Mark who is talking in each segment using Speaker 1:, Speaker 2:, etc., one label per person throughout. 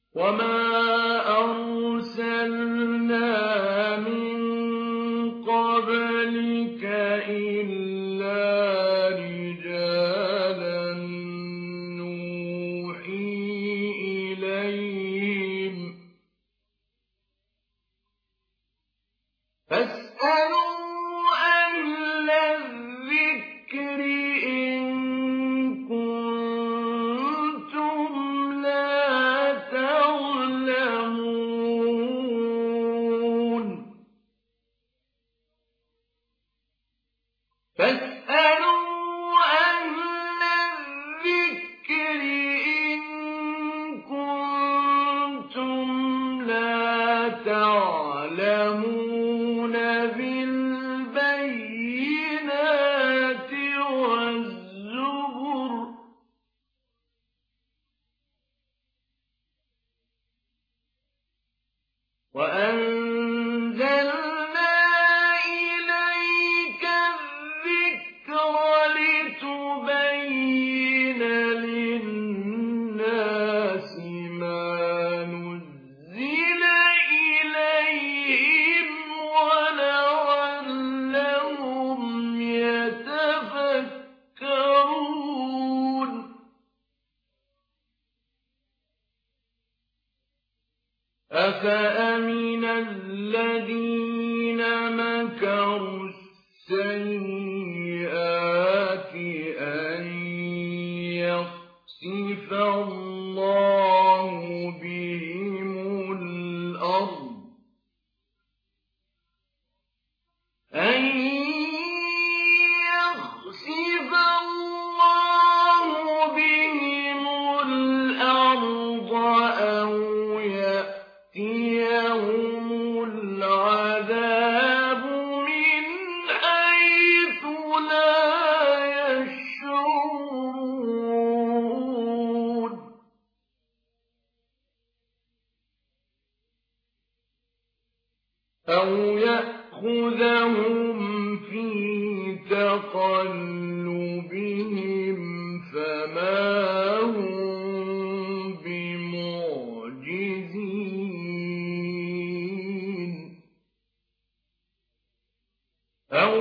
Speaker 1: وما أرسلنا من قبلك إلا رجالا نوحي إليهم فاسألوا أهل الذكر إن كنتم لا تعلمون فاسألوا أهل الذكر إن كنتم لا تعلمون بالبينات والزبر وأنزلنا إليك الذكر لتبين للناس ما نزل إليهم ولعلهم يتفكرون أفأمن الذين مكروا السيئات أن يخسف الله بهم الأرض أن يخسف الله بهم الأرض أو يأتيهم العذاب من حيث لا يشعرون أو يأخذهم في تقلبهم فما هم بمعجزين أو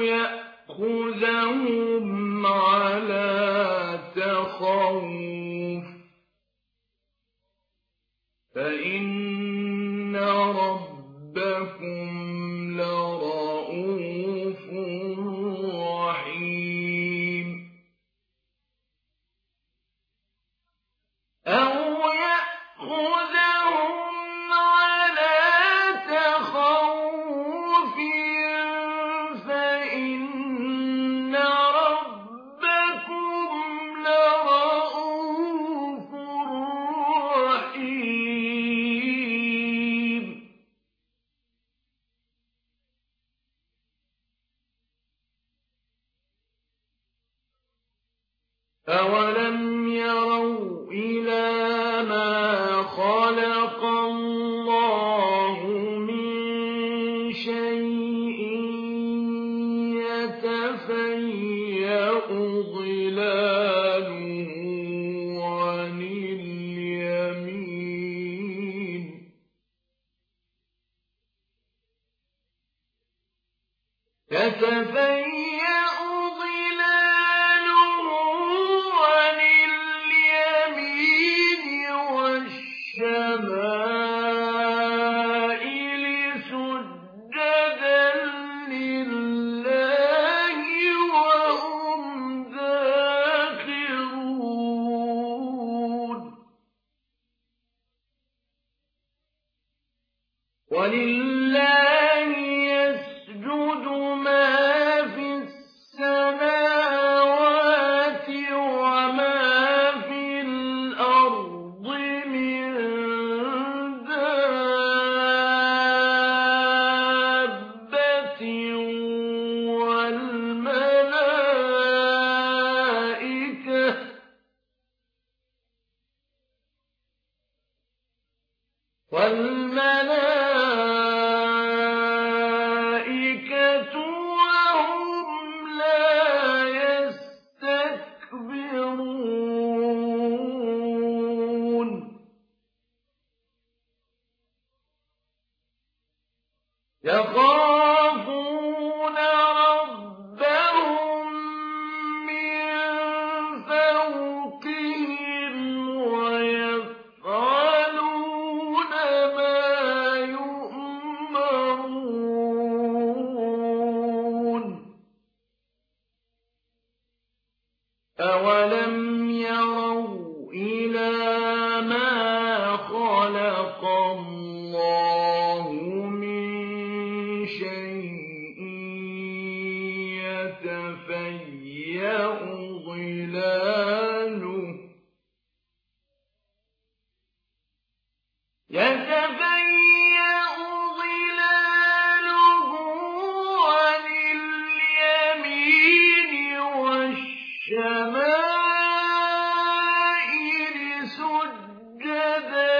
Speaker 1: يأخذهم على تخوف فإن ربكم لرؤوف رحيم أو يأخذهم على تخوف فإن ربكم لرؤوف رحيم أولم يروا إلى ما خلق الله من شيء يتفيأ ظلاله عن اليمين يتفيأ ظلاله عن اليمين والشمائل سجدا لله وهم داخرون ولله يسجد ما في السماوات وما في الأرض من دابة والملائكة وهم لا يستكبرون يخافون ربهم من فوقهم ويفعلون ما يؤمرون أولم يروا إلى ما خلق الله من شيء يتفيأ ظلاله عن اليمين والشمائل سجدا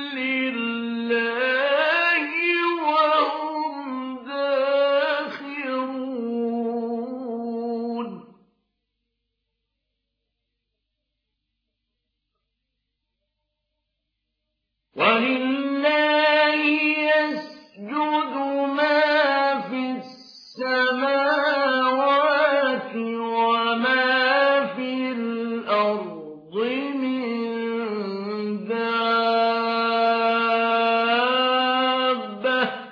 Speaker 1: لله وهم داخرون ولله يسجد ما في السماوات وما في الأرض من دابة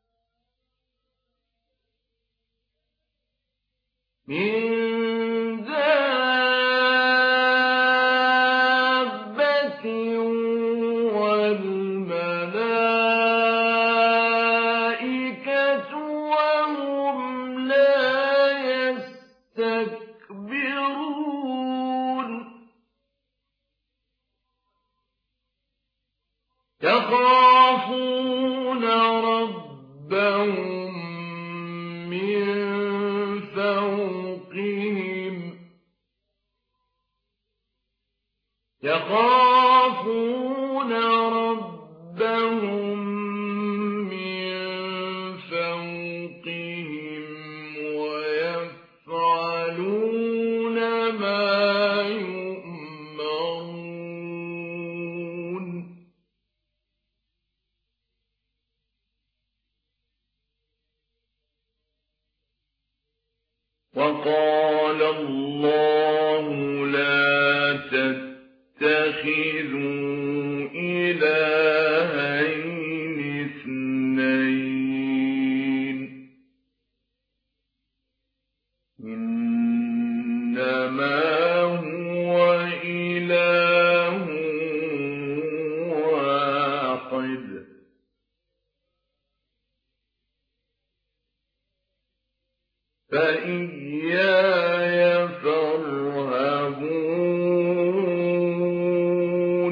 Speaker 1: والملائكة وهم لا يستكبرون يخافون ربهم من فوقهم ويفعلون ما يؤمرون وقال الله لا تتخذوا إلهين اثنين إنما هو إله واحد فإياي فارهبون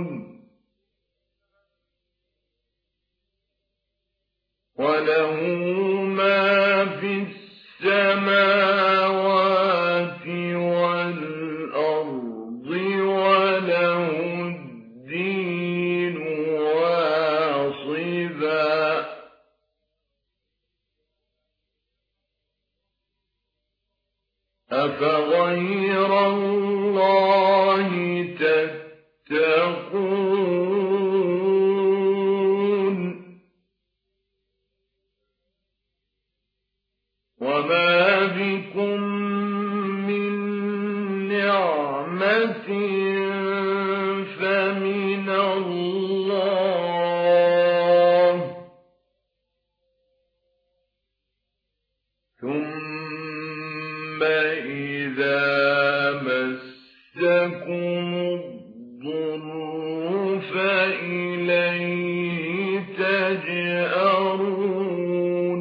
Speaker 1: وله ما في السماوات والأرض وله الدين واصبا أفغير الله تتقون وما بكم من نعمة فمن الله ثم إذا مسكم الضر فإليه تجأرون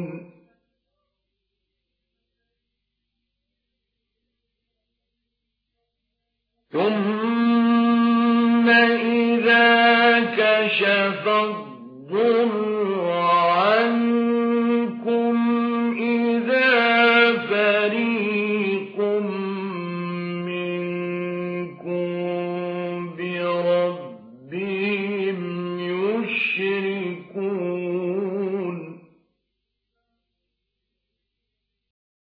Speaker 1: ثم إذا كشف